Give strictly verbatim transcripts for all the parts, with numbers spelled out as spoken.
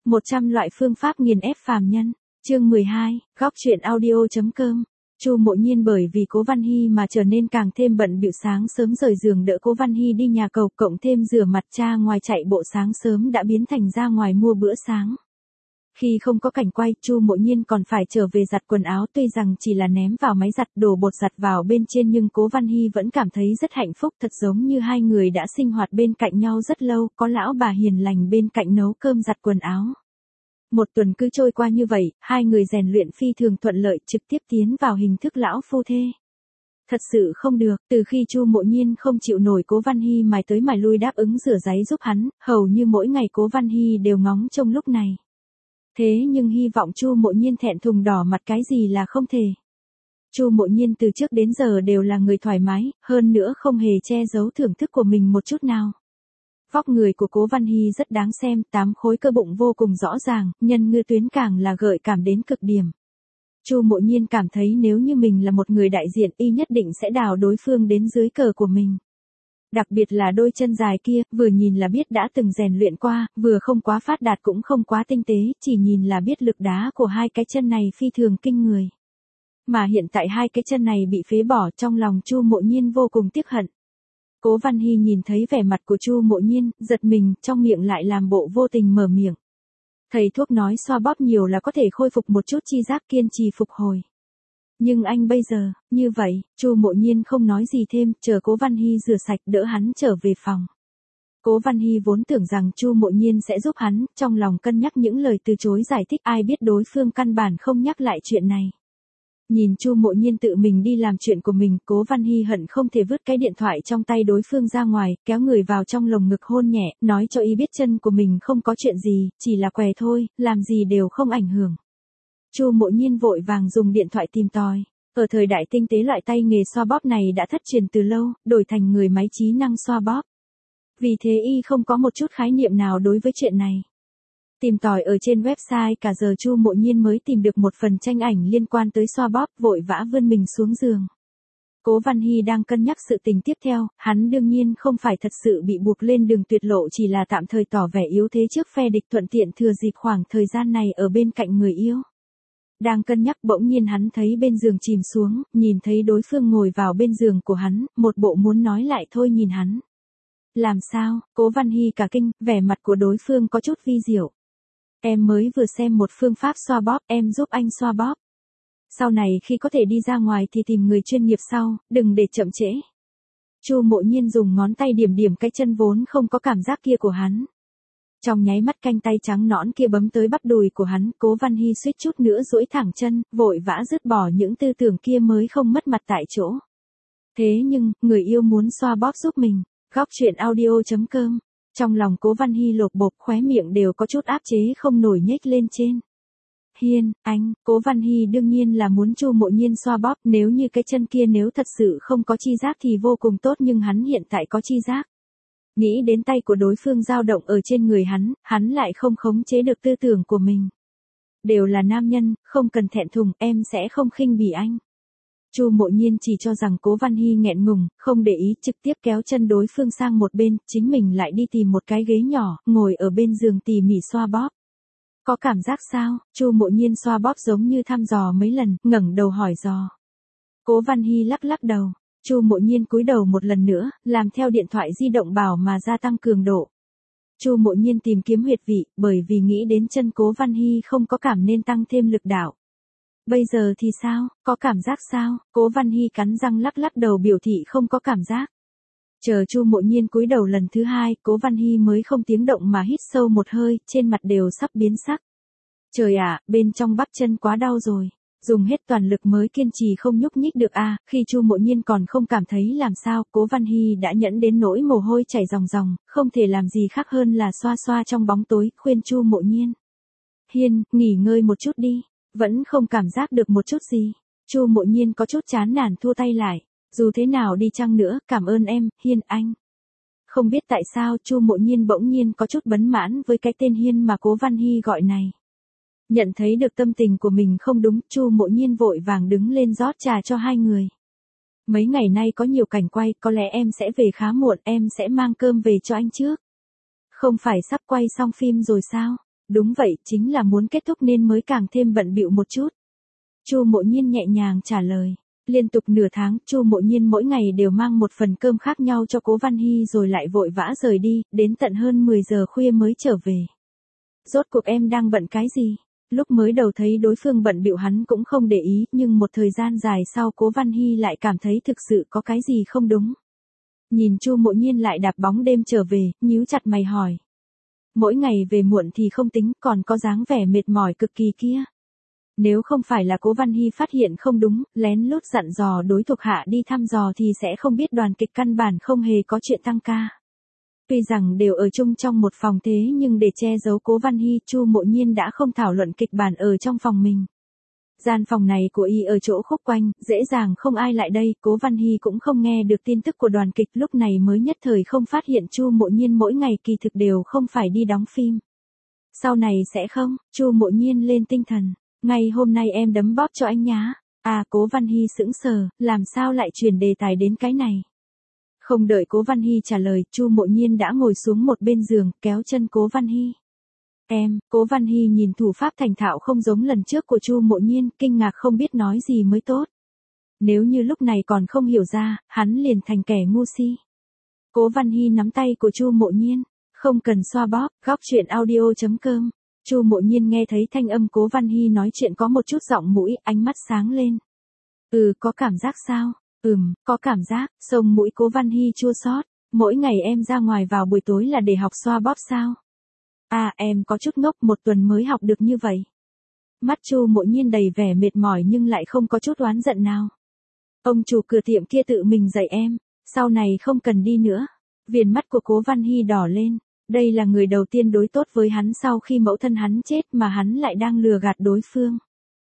một trăm loại phương pháp nghiền ép phàm nhân. Chương mười hai, góc truyện audio.com. Chu Mộ Nhiên bởi vì Cố Văn Hy mà trở nên càng thêm bận bịu, sáng sớm rời giường đỡ Cố Văn Hy đi nhà cầu, cộng thêm rửa mặt cha ngoài chạy bộ, sáng sớm đã biến thành ra ngoài mua bữa sáng. Khi không có cảnh quay, Chu Mộ Nhiên còn phải trở về giặt quần áo, tuy rằng chỉ là ném vào máy giặt đổ bột giặt vào bên trên, nhưng Cố Văn Hy vẫn cảm thấy rất hạnh phúc, thật giống như hai người đã sinh hoạt bên cạnh nhau rất lâu, có lão bà hiền lành bên cạnh nấu cơm giặt quần áo. Một tuần cứ trôi qua như vậy, hai người rèn luyện phi thường thuận lợi, trực tiếp tiến vào hình thức lão phu thê. Thật sự không được, từ khi Chu Mộ Nhiên không chịu nổi Cố Văn Hy mài tới mài lui đáp ứng rửa giấy giúp hắn, hầu như mỗi ngày Cố Văn Hy đều ngóng trông lúc này. Thế nhưng hy vọng Chu Mộ Nhiên thẹn thùng đỏ mặt cái gì là không thể. Chu Mộ Nhiên từ trước đến giờ đều là người thoải mái, hơn nữa không hề che giấu thưởng thức của mình một chút nào. Vóc người của Cố Văn Hy rất đáng xem, tám khối cơ bụng vô cùng rõ ràng, nhân ngư tuyến càng là gợi cảm đến cực điểm. Chu Mộ Nhiên cảm thấy nếu như mình là một người đại diện, y nhất định sẽ đào đối phương đến dưới cờ của mình. Đặc biệt là đôi chân dài kia, vừa nhìn là biết đã từng rèn luyện qua, vừa không quá phát đạt cũng không quá tinh tế, chỉ nhìn là biết lực đá của hai cái chân này phi thường kinh người. Mà hiện tại hai cái chân này bị phế bỏ, trong lòng Chu Mộ Nhiên vô cùng tiếc hận. Cố Văn Hy nhìn thấy vẻ mặt của Chu Mộ Nhiên, giật mình, trong miệng lại làm bộ vô tình mở miệng. Thầy thuốc nói xoa bóp nhiều là có thể khôi phục một chút chi giác, kiên trì phục hồi. Nhưng anh bây giờ, như vậy, Chu Mộ Nhiên không nói gì thêm, chờ Cố Văn Hy rửa sạch đỡ hắn trở về phòng. Cố Văn Hy vốn tưởng rằng Chu Mộ Nhiên sẽ giúp hắn, trong lòng cân nhắc những lời từ chối giải thích, ai biết đối phương căn bản không nhắc lại chuyện này. Nhìn Chu Mộ Nhiên tự mình đi làm chuyện của mình, Cố Văn Hy hận không thể vứt cái điện thoại trong tay đối phương ra ngoài, kéo người vào trong lồng ngực hôn nhẹ, nói cho y biết chân của mình không có chuyện gì, chỉ là què thôi, làm gì đều không ảnh hưởng. Chu Mộ Nhiên vội vàng dùng điện thoại tìm tòi. Ở thời đại tinh tế, loại tay nghề xoa bóp này đã thất truyền từ lâu, đổi thành người máy trí năng xoa bóp. Vì thế y không có một chút khái niệm nào đối với chuyện này. Tìm tòi ở trên website cả giờ Chu Mộ Nhiên mới tìm được một phần tranh ảnh liên quan tới xoa bóp, vội vã vươn mình xuống giường. Cố Văn Hy đang cân nhắc sự tình tiếp theo, hắn đương nhiên không phải thật sự bị buộc lên đường tuyệt lộ, chỉ là tạm thời tỏ vẻ yếu thế trước phe địch, thuận tiện thừa dịp khoảng thời gian này ở bên cạnh người yêu. Đang cân nhắc, bỗng nhiên hắn thấy bên giường chìm xuống, nhìn thấy đối phương ngồi vào bên giường của hắn, một bộ muốn nói lại thôi nhìn hắn. Làm sao? Cố Văn Hy cả kinh, vẻ mặt của đối phương có chút vi diệu. Em mới vừa xem một phương pháp xoa bóp, em giúp anh xoa bóp. Sau này khi có thể đi ra ngoài thì tìm người chuyên nghiệp sau, đừng để chậm trễ. Chu Mộ Nhiên dùng ngón tay điểm điểm cái chân vốn không có cảm giác kia của hắn. Trong nháy mắt canh tay trắng nõn kia bấm tới bắp đùi của hắn, Cố Văn Hy suýt chút nữa duỗi thẳng chân, vội vã dứt bỏ những tư tưởng kia mới không mất mặt tại chỗ. Thế nhưng, người yêu muốn xoa bóp giúp mình. Góc truyện audio.com. Trong lòng Cố Văn Hy lột bột, khóe miệng đều có chút áp chế không nổi nhếch lên trên. Hiên, anh, Cố Văn Hy đương nhiên là muốn Chu Mộ Nhiên xoa bóp, nếu như cái chân kia nếu thật sự không có chi giác thì vô cùng tốt, nhưng hắn hiện tại có chi giác. Nghĩ đến tay của đối phương dao động ở trên người hắn, hắn lại không khống chế được tư tưởng của mình. Đều là nam nhân, không cần thẹn thùng, em sẽ không khinh bỉ anh. Chu Mộ Nhiên chỉ cho rằng Cố Văn Hy nghẹn ngùng, không để ý, trực tiếp kéo chân đối phương sang một bên, chính mình lại đi tìm một cái ghế nhỏ, ngồi ở bên giường tỉ mỉ xoa bóp. Có cảm giác sao? Chu Mộ Nhiên xoa bóp giống như thăm dò mấy lần, ngẩng đầu hỏi dò. Cố Văn Hy lắc lắc đầu. Chu Mộ Nhiên cúi đầu một lần nữa, làm theo điện thoại di động bảo mà gia tăng cường độ. Chu Mộ Nhiên tìm kiếm huyệt vị, bởi vì nghĩ đến chân Cố Văn Hy không có cảm nên tăng thêm lực đạo. Bây giờ thì sao, có cảm giác sao? Cố Văn Hy cắn răng lắc lắc đầu biểu thị không có cảm giác. Chờ Chu Mộ Nhiên cúi đầu lần thứ hai, Cố Văn Hy mới không tiếng động mà hít sâu một hơi, trên mặt đều sắp biến sắc. Trời ạ, bên trong bắp chân quá đau rồi. Dùng hết toàn lực mới kiên trì không nhúc nhích được a. À, khi Chu Mộ Nhiên còn không cảm thấy làm sao, Cố Văn Hy đã nhẫn đến nỗi mồ hôi chảy ròng ròng, không thể làm gì khác hơn là xoa xoa trong bóng tối, khuyên Chu Mộ Nhiên. Hiên, nghỉ ngơi một chút đi. Vẫn không cảm giác được một chút gì. Chu Mộ Nhiên có chút chán nản thua tay lại. Dù thế nào đi chăng nữa, cảm ơn em, Hiên anh. Không biết tại sao Chu Mộ Nhiên bỗng nhiên có chút bấn mãn với cái tên Hiên mà Cố Văn Hy gọi này. Nhận thấy được tâm tình của mình không đúng, Chu Mộ Nhiên vội vàng đứng lên rót trà cho hai người. Mấy ngày nay có nhiều cảnh quay, có lẽ em sẽ về khá muộn, em sẽ mang cơm về cho anh trước. Không phải sắp quay xong phim rồi sao? Đúng vậy, chính là muốn kết thúc nên mới càng thêm bận bịu một chút. Chu Mộ Nhiên nhẹ nhàng trả lời. Liên tục nửa tháng, Chu Mộ Nhiên mỗi ngày đều mang một phần cơm khác nhau cho Cố Văn Hy rồi lại vội vã rời đi, đến tận hơn mười giờ khuya mới trở về. Rốt cuộc em đang bận cái gì? Lúc mới đầu thấy đối phương bận bịu hắn cũng không để ý, nhưng một thời gian dài sau Cố Văn Hy lại cảm thấy thực sự có cái gì không đúng. Nhìn Chu Mộ Nhiên lại đạp bóng đêm trở về, nhíu chặt mày hỏi. Mỗi ngày về muộn thì không tính, còn có dáng vẻ mệt mỏi cực kỳ kia. Nếu không phải là Cố Văn Hy phát hiện không đúng, lén lút dặn dò đối thuộc hạ đi thăm dò thì sẽ không biết đoàn kịch căn bản không hề có chuyện tăng ca. Tuy rằng đều ở chung trong một phòng thế nhưng để che giấu Cố Văn Hy, Chu Mộ Nhiên đã không thảo luận kịch bản ở trong phòng mình. Gian phòng này của y ở chỗ khúc quanh, dễ dàng không ai lại đây, Cố Văn Hy cũng không nghe được tin tức của đoàn kịch, lúc này mới nhất thời không phát hiện Chu Mộ Nhiên mỗi ngày kỳ thực đều không phải đi đóng phim. Sau này sẽ không, Chu Mộ Nhiên lên tinh thần, ngay hôm nay em đấm bóp cho anh nhá. À, Cố Văn Hy sững sờ, làm sao lại chuyển đề tài đến cái này. Không đợi Cố Văn Hy trả lời, Chu Mộ Nhiên đã ngồi xuống một bên giường, kéo chân Cố Văn Hy. Em, Cố Văn Hy nhìn thủ pháp thành thạo không giống lần trước của Chu Mộ Nhiên, kinh ngạc không biết nói gì mới tốt. Nếu như lúc này còn không hiểu ra, hắn liền thành kẻ ngu si. Cố Văn Hy nắm tay của Chu Mộ Nhiên, không cần xoa bóp, góc truyện audio chấm com. Chu Mộ Nhiên nghe thấy thanh âm Cố Văn Hy nói chuyện có một chút giọng mũi, ánh mắt sáng lên. Ừ, có cảm giác sao? Ừm, có cảm giác, sống mũi Cố Văn Hy chua xót. Mỗi ngày em ra ngoài vào buổi tối là để học xoa bóp sao? À, em có chút ngốc, một tuần mới học được như vậy. Mắt Chu Mộ Nhiên đầy vẻ mệt mỏi nhưng lại không có chút oán giận nào. Ông chủ cửa tiệm kia tự mình dạy em, sau này không cần đi nữa. Viền mắt của Cố Văn Hy đỏ lên. Đây là người đầu tiên đối tốt với hắn sau khi mẫu thân hắn chết mà hắn lại đang lừa gạt đối phương.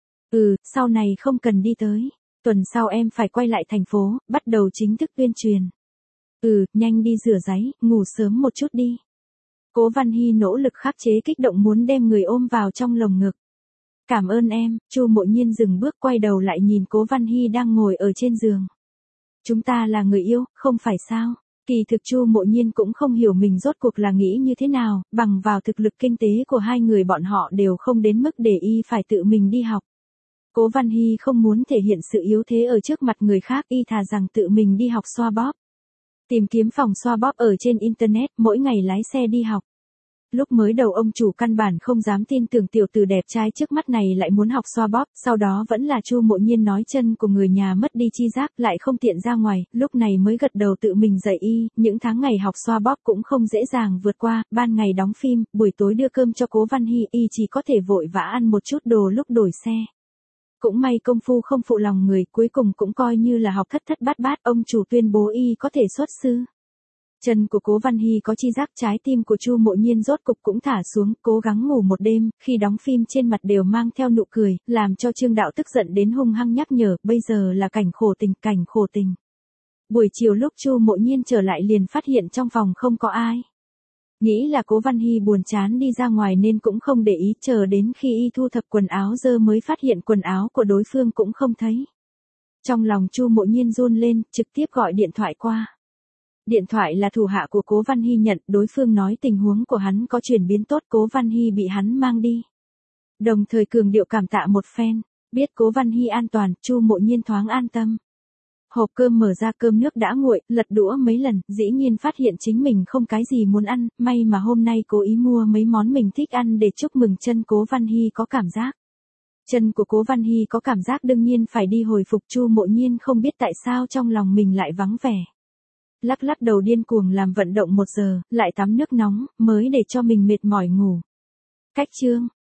Ừ, sau này không cần đi tới. Tuần sau em phải quay lại thành phố, bắt đầu chính thức tuyên truyền. Ừ, nhanh đi rửa ráy, ngủ sớm một chút đi. Cố Văn Hy nỗ lực khắc chế kích động muốn đem người ôm vào trong lồng ngực. Cảm ơn em, Chu Mộ Nhiên dừng bước quay đầu lại nhìn Cố Văn Hy đang ngồi ở trên giường. Chúng ta là người yêu, không phải sao? Kỳ thực Chu Mộ Nhiên cũng không hiểu mình rốt cuộc là nghĩ như thế nào, bằng vào thực lực kinh tế của hai người bọn họ đều không đến mức để y phải tự mình đi học. Cố Văn Hy không muốn thể hiện sự yếu thế ở trước mặt người khác, y thà rằng tự mình đi học xoa bóp. Tìm kiếm phòng xoa bóp ở trên Internet, mỗi ngày lái xe đi học. Lúc mới đầu ông chủ căn bản không dám tin tưởng tiểu tử đẹp trai trước mắt này lại muốn học xoa bóp, sau đó vẫn là Chu Mộ Nhiên nói chân của người nhà mất đi chi giác lại không tiện ra ngoài, lúc này mới gật đầu tự mình dạy y, những tháng ngày học xoa bóp cũng không dễ dàng vượt qua, ban ngày đóng phim, buổi tối đưa cơm cho Cố Văn Hy, y chỉ có thể vội vã ăn một chút đồ lúc đổi xe. Cũng may công phu không phụ lòng người, cuối cùng cũng coi như là học thất thất bát bát, ông chủ tuyên bố y có thể xuất sư. Chân của Cố Văn Hy có chi giác, trái tim của Chu Mộ Nhiên rốt cục cũng thả xuống, cố gắng ngủ một đêm, khi đóng phim trên mặt đều mang theo nụ cười, làm cho Trương Đạo tức giận đến hung hăng nhắc nhở, bây giờ là cảnh khổ tình, cảnh khổ tình. Buổi chiều lúc Chu Mộ Nhiên trở lại liền phát hiện trong phòng không có ai. Nghĩ là Cố Văn Hy buồn chán đi ra ngoài nên cũng không để ý, chờ đến khi y thu thập quần áo dơ mới phát hiện quần áo của đối phương cũng không thấy. Trong lòng Chu Mộ Nhiên run lên, trực tiếp gọi điện thoại qua. Điện thoại là thủ hạ của Cố Văn Hy nhận, đối phương nói tình huống của hắn có chuyển biến tốt, Cố Văn Hy bị hắn mang đi. Đồng thời cường điệu cảm tạ một phen, biết Cố Văn Hy an toàn, Chu Mộ Nhiên thoáng an tâm. Hộp cơm mở ra, cơm nước đã nguội, lật đũa mấy lần, dĩ nhiên phát hiện chính mình không cái gì muốn ăn, may mà hôm nay cố ý mua mấy món mình thích ăn để chúc mừng chân Cố Văn Hy có cảm giác. Chân của Cố Văn Hy có cảm giác đương nhiên phải đi hồi phục, Chu Mộ Nhiên không biết tại sao trong lòng mình lại vắng vẻ. Lắc lắc đầu điên cuồng làm vận động một giờ, lại tắm nước nóng, mới để cho mình mệt mỏi ngủ. Cách chương.